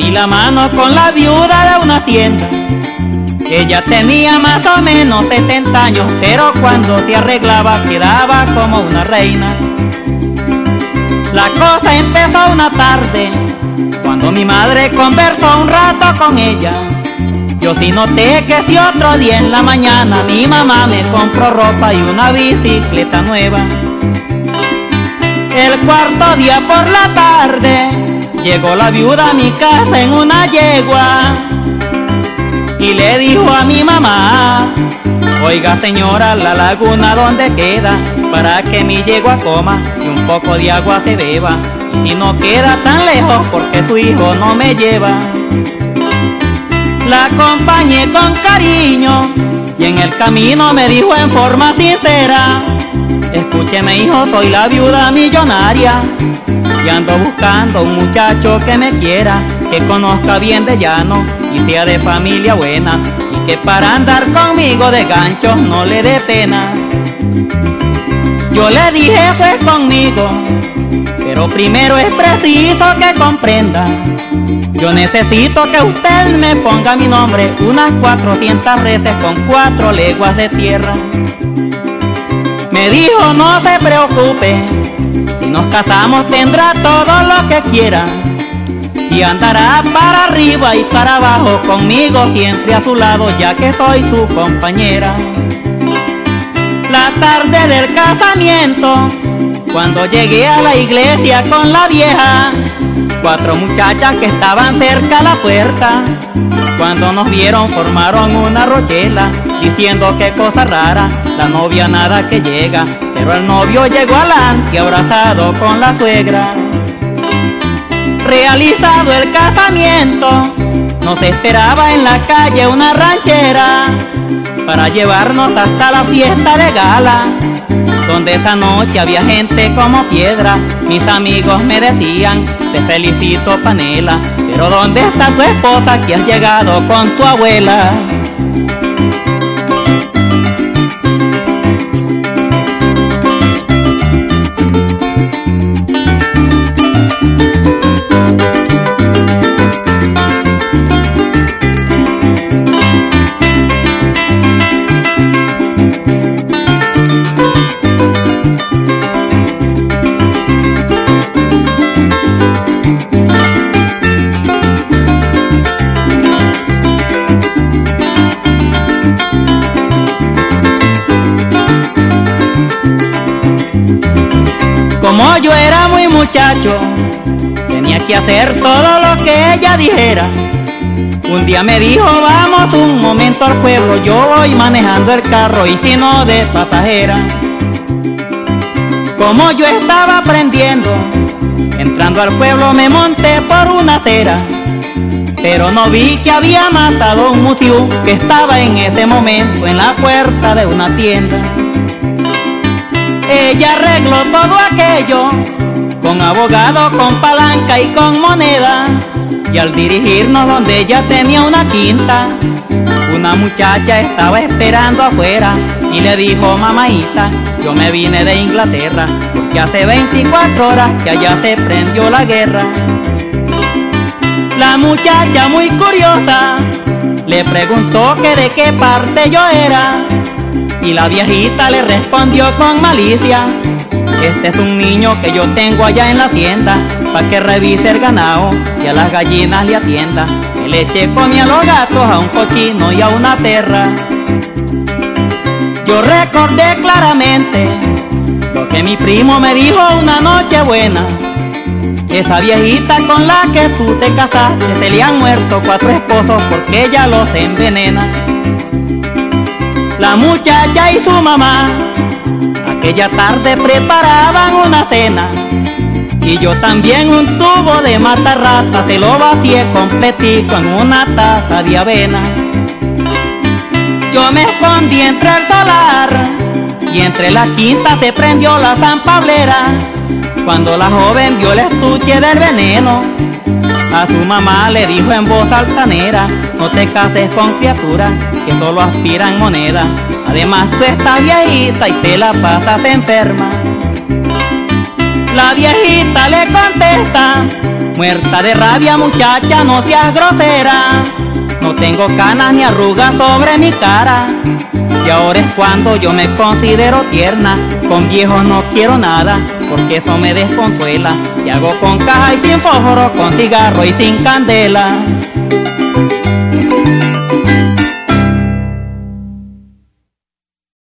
di la mano con la viuda de una hacienda. Ella tenía más o menos 70 años, pero cuando se arreglaba quedaba como una reina. La cosa empezó una tarde, cuando mi madre conversó un rato con ella. Yo sí noté que si otro día en la mañana mi mamá me compró ropa y una bicicleta nueva. El cuarto día por la tarde llegó la viuda a mi casa en una yegua y le dijo a mi mamá: oiga señora, la laguna ¿dónde queda? Para que mi yegua coma y un poco de agua se beba. Y si no queda tan lejos, porque su hijo no me lleva. La acompañé con cariño y en el camino me dijo en forma sincera: escúcheme hijo, soy la viuda millonaria y ando buscando un muchacho que me quiera, que conozca bien de llano y sea de familia buena, y que para andar conmigo de ganchos no le dé pena. Yo le dije: eso es conmigo, pero primero es preciso que comprenda. Yo necesito que usted me ponga mi nombre unas 400 reses con 4 leguas de tierra. Me dijo: no se preocupe, si nos casamos tendrá todo lo que quiera y andará para arriba y para abajo conmigo siempre a su lado, ya que soy su compañera. La tarde del casamiento, cuando llegué a la iglesia con la vieja, 4 muchachas que estaban cerca a la puerta, cuando nos vieron formaron una rochela, diciendo qué cosa rara, la novia nada que llega, pero el novio llegó adelante abrazado con la suegra. Realizado el casamiento, nos esperaba en la calle una ranchera para llevarnos hasta la fiesta de gala, donde esa noche había gente como piedra. Mis amigos me decían: te felicito panela, pero ¿dónde está tu esposa que has llegado con tu abuela? Como yo era muy muchacho, tenía que hacer todo lo que ella dijera. Un día me dijo: vamos un momento al pueblo, yo voy manejando el carro y si no de pasajera. Como yo estaba aprendiendo, entrando al pueblo me monté por una acera, pero no vi que había matado un mutiú que estaba en ese momento en la puerta de una tienda. Ella arregló todo aquello con abogado, con palanca y con moneda, y al dirigirnos donde ella tenía una quinta, una muchacha estaba esperando afuera y le dijo: mamaíta, yo me vine de Inglaterra porque hace 24 horas que allá se prendió la guerra. La muchacha, muy curiosa, le preguntó que de qué parte yo era, y la viejita le respondió con malicia: este es un niño que yo tengo allá en la tienda, pa' que revise el ganado y a las gallinas le atienda. Que leche come a los gatos, a un cochino y a una perra. Yo recordé claramente lo que mi primo me dijo una noche buena: esa viejita con la que tú te casaste, se le han muerto 4 esposos porque ella los envenena. La muchacha y su mamá aquella tarde preparaban una cena, y yo también un tubo de matarrata se lo vacié completico en una taza de avena. Yo me escondí entre el solar y entre la quinta se prendió la zampablera, cuando la joven vio el estuche del veneno. A su mamá le dijo en voz altanera: no te cases con criaturas que solo aspiran moneda, además tú estás viejita y te la pasas enferma. La viejita le contesta: Muerta de rabia, muchacha, no seas grosera. No tengo canas ni arrugas sobre mi cara. Y ahora es cuando yo me considero tierna. Con viejos no quiero nada, porque eso me desconsuela. Y hago con caja y sin fósforo, con cigarro y sin candela.